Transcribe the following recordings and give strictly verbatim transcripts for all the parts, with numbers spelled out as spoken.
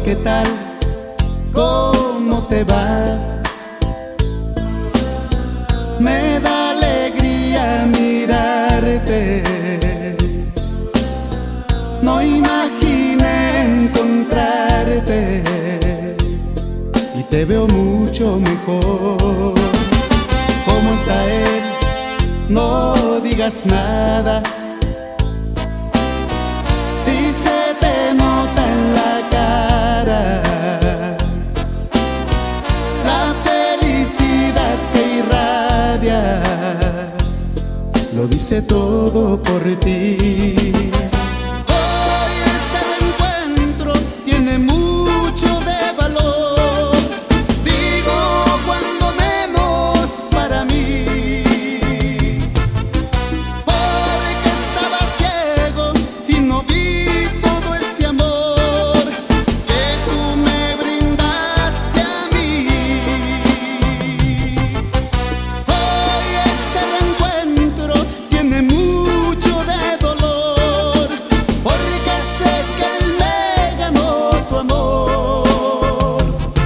¿qué tal? ¿Cómo te va? Me da alegría mirarte. No imaginé encontrarte y te veo mucho mejor. ¿Cómo está él? No digas nada. Si se te nota en la cara la felicidad que irradias, lo dice todo por ti. Hoy este reencuentro tiene mucho de valor, digo cuando menos para mí, porque estaba ciego y no vi todo ese amor que tú me brindaste a mí. Hoy este reencuentro tiene mucho de dolor, porque sé que él me ganó tu amor.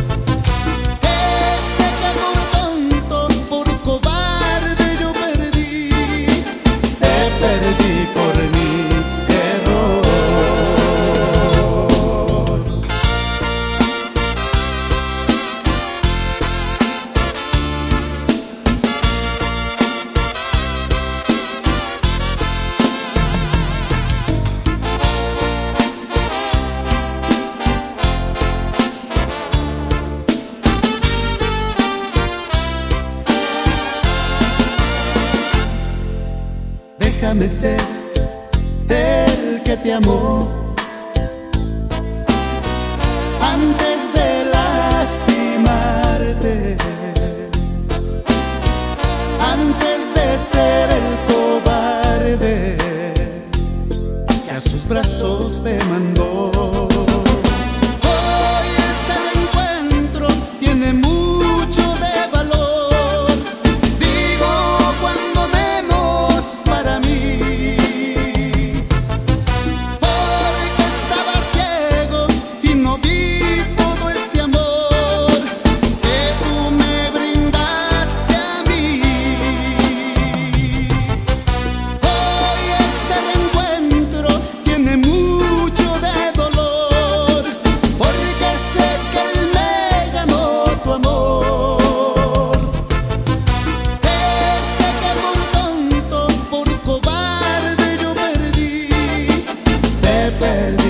Ese que por tonto, por cobarde yo perdí, te perdí por mi error. Déjame ser el que te amó antes de lastimarte, antes de ser el cobarde que a sus brazos te mandó. Hoy este reencuentro tiene mucho de valor, digo cuando menos para mí, porque estaba ciego y no vi todo ese amor que tú me brindaste a mí. Hoy este reencuentro tiene mucho de dolor, porque sé que él me ganó tu amor. Ese que por tonto, por cobarde yo perdí, te perdí